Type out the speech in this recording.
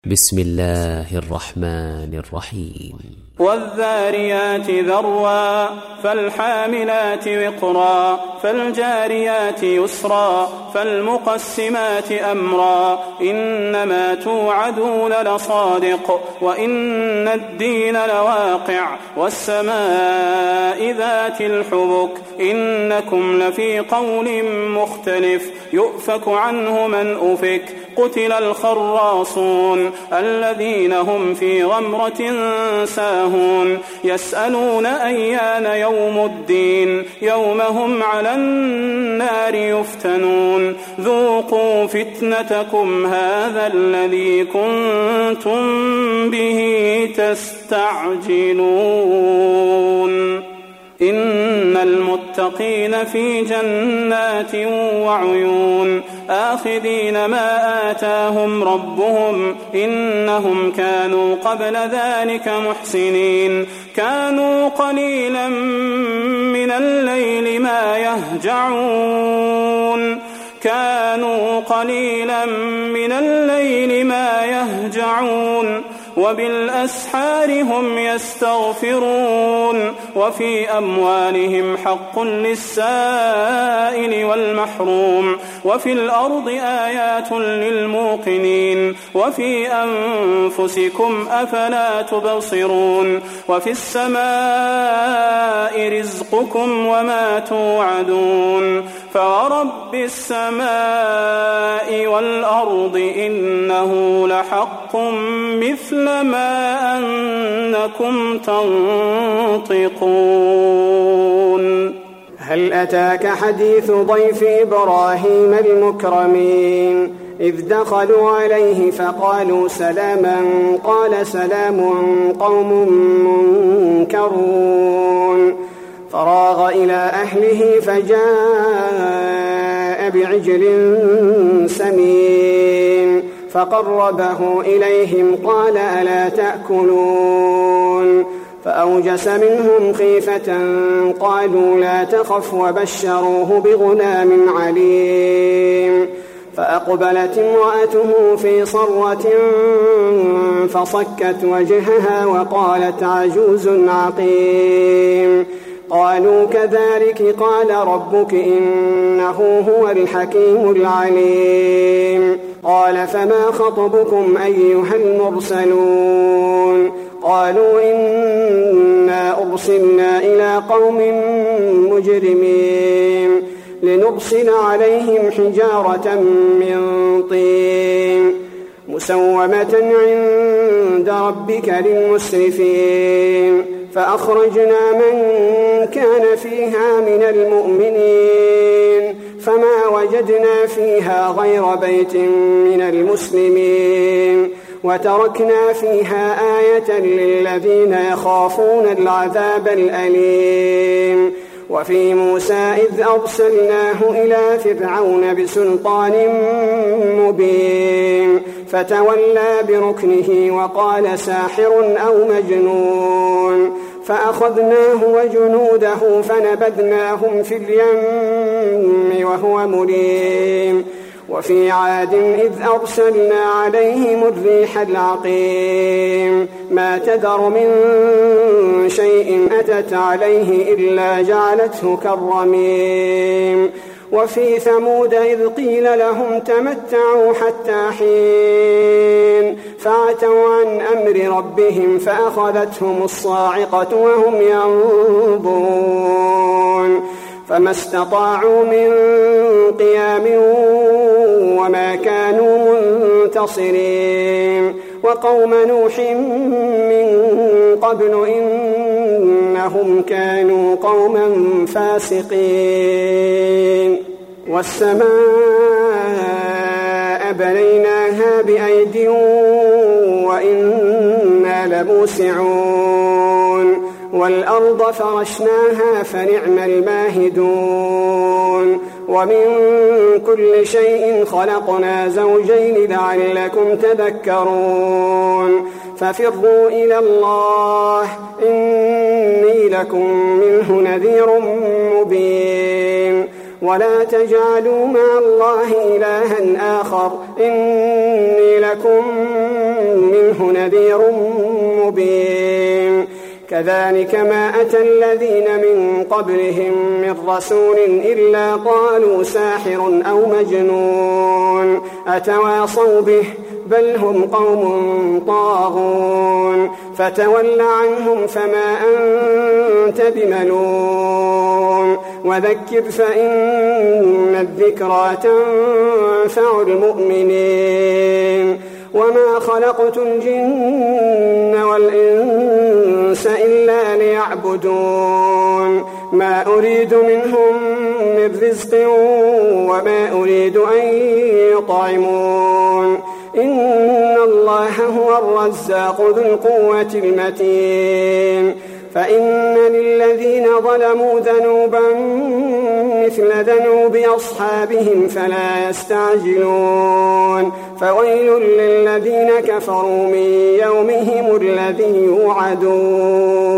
بسم الله الرحمن الرحيم والذاريات ذروا فالحاملات وقرا فالجاريات يسرا فالمقسمات أمرا إنما توعدون لصادق وإن الدين لواقع والسماء ذات الحبك إنكم لفي قول مختلف يؤفك عنه من أفك قتل الخراصون الذين هم في غمرة ساهون يسألون أيان يوم الدين يوم هم على النار يفتنون ذوقوا فتنتكم هذا الذي كنتم به تستعجلون إن المتقين في جنات وعيون آخذين ما آتاهم ربهم إنهم كانوا قبل ذلك محسنين كانوا قليلا من الليل ما يهجعون وبالأسحار هم يستغفرون وفي أموالهم حق للسائل والمحروم وفي الأرض آيات للموقنين وفي أنفسكم أفلا تبصرون وفي السماء رزقكم وما توعدون فورب السماء والأرض إنه لحق مثل ما أنكم تنطقون هل أتاك حديث ضيف إبراهيم المكرمين إذ دخلوا عليه فقالوا سلاما قال سلام قوم منكرون فراغ إلى أهله فجاء بعجل سمين فقربه إليهم قال ألا تأكلون فأوجس منهم خيفة قالوا لا تخف وبشروه بغلام عليم فأقبلت امرأته في صرة فصكت وجهها وقالت عجوز عقيم قالوا كذلك قال ربك إنه هو الحكيم العليم قال فما خطبكم أيها المرسلون قالوا إنا أرسلنا إلى قوم مجرمين لنرسل عليهم حجارة من طين مسومة عند ربك للمسرفين فأخرجنا من كان فيها من المؤمنين فما وجدنا فيها غير بيت من المسلمين وتركنا فيها آية للذين يخافون العذاب الأليم وفي موسى إذ أرسلناه إلى فرعون بسلطان مبين فتولى بركنه وقال ساحر أو مجنون فأخذناه وجنوده فنبذناهم في اليم وهو مليم وفي عاد إذ أرسلنا عليهم الريح العقيم ما تذر من شيء أتت عليه إلا جعلته كالرميم وفي ثمود إذ قيل لهم تمتعوا حتى حين فعتوا عن أمر ربهم فأخذتهم الصاعقة وهم ينظرون فما استطاعوا من قيام وما كانوا منتصرين وقوم نوح من قبل إنهم كانوا قوما فاسقين والسماء بنيناها بأيد وإنا لموسعون والأرض فرشناها فنعم الماهدون ومن كل شيء خلقنا زوجين لعلكم تذكرون ففروا إلى الله إني لكم منه نذير مبين ولا تجعلوا مع الله إلها آخر إني لكم منه نذير مبين كذلك ما أتى الذين من قبلهم من رسول إلا قالوا ساحر أو مجنون أتواصوا به بل هم قوم طاغون فتول عنهم فما أنت بملوم وذكر فإن الذكرى تنفع المؤمنين وما خلقت الجن والإنس إلا ليعبدون ما أريد منهم من رزق وما أريد أن يطعمون إن الله هو الرزاق ذو القوة المتين فإن للذين ظلموا ذنوبا مثل ذنوب أصحابهم فلا يستعجلون فويل للذين كفروا من يومهم الذي يوعدون